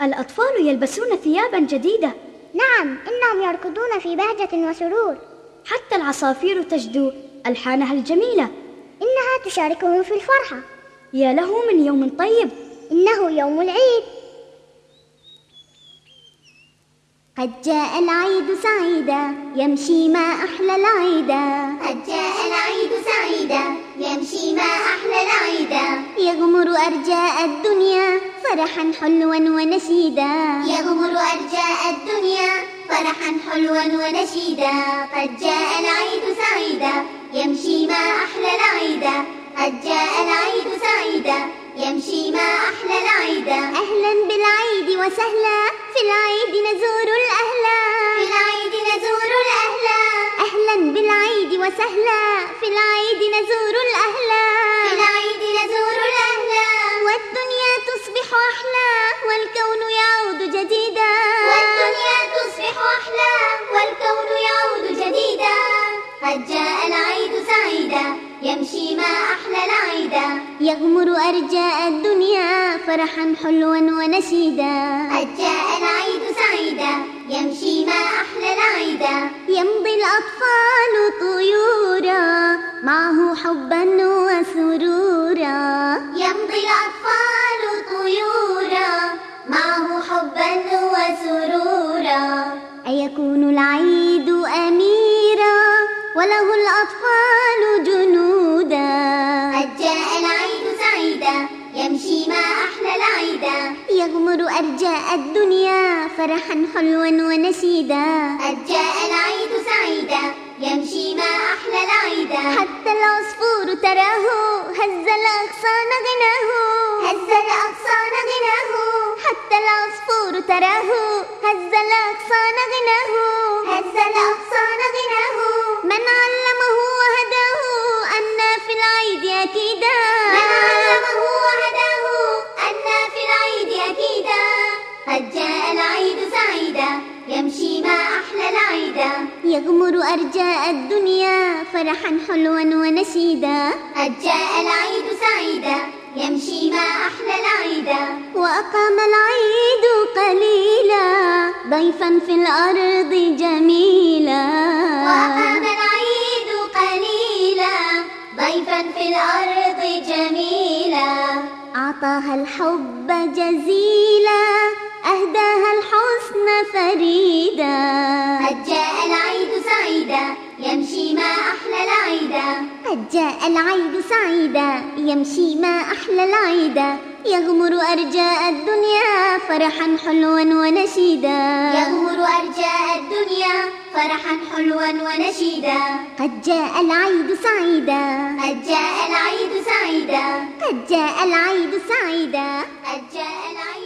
الأطفال يلبسون ثيابا جديدة. نعم، إنهم يركضون في بهجة وسرور. حتى العصافير تجدو ألحانها الجميلة. إنها تشاركهم في الفرحة. يا له من يوم طيب، إنه يوم العيد. قد جاء العيد سعيدا، يمشي ما أحلى العيدا. قد جاء العيد سعيدا، يمشي ما أحلى العيدا. يغمر أرجاء الدنيا فرحا حلوا ونشيدا. يغمر أرجاء الدنيا فرحا حلوا ونشيدا. قد جاء العيد سعيدا، يمشي ما أحلى العيدا. قد جاء العيد سعيدا، يمشي ما أحلى العيدا. أهلا بالعيد وسهلا، في العيد نزور الأهلا. في العيد نزور الأهلا. أهلا بالعيد وسهلا، في العيد نزور الأهلا. في العيد نزور الأهلا. والدنيا تصبح أحلى، والكون يعود جديدا. والدنيا تصبح أحلى، والكون يعود جديدا. قد جاء العيد سعيدا، يمشي ما أحلى العيدا. يغمر أرجاء الدنيا فرحا حلوا ونشيدا. قد جاء العيد سعيدا، يمشي ما أحلى العيدا. يمضي الأطفال طيورا، معه حبا وسرورا. يمضي الأطفال طيورا، معه حبا وسرورا. أيكون العيد أميرا، وله الأطفال جنودا. قد جاء العيد سعيدا، يمشي ما أحلى العيدا. يغمر أرجاء الدنيا فرحا حلوا ونشيدا. قد جاء العيد سعيدا، يمشي ما أحلى العيدا. حتى العصفور تراه هز الأغصان غناه. هز الأغصان غناه. حتى العصفور تراه هز الأغصان غناه. هز الأغصان غناه. من علمه وهداه أن في العيد أكيدا. من علمه وهداه أن في العيد أكيدا. قد جاء العيد سعيدا، يمشي ما أحلى العيدا. يغمر أرجاء الدنيا فرحا حلوا ونشيدا. قد جاء العيد سعيدا، يمشي ما أحلى العيدا. وأقام العيد قليلا، ضيفا في الأرض جميلا. وأقام العيد قليلا، ضيفا في الأرض جميلا. أعطاها الحب جزيلا، أهداها الحسن فريدا. قد جاء العيد سعيدا، يمشي ما أحلى العيدا. قد جاء العيد سعيدا، يمشي ما أحلى العيدا. يغمر أرجاء الدنيا فرحا حلوا ونشيدا. يغمر أرجاء الدنيا فرحا حلوا ونشيدا. قد جاء العيد سعيدا. قد جاء العيد سعيدا. قد جاء العيد سعيدا. قد جاء العيد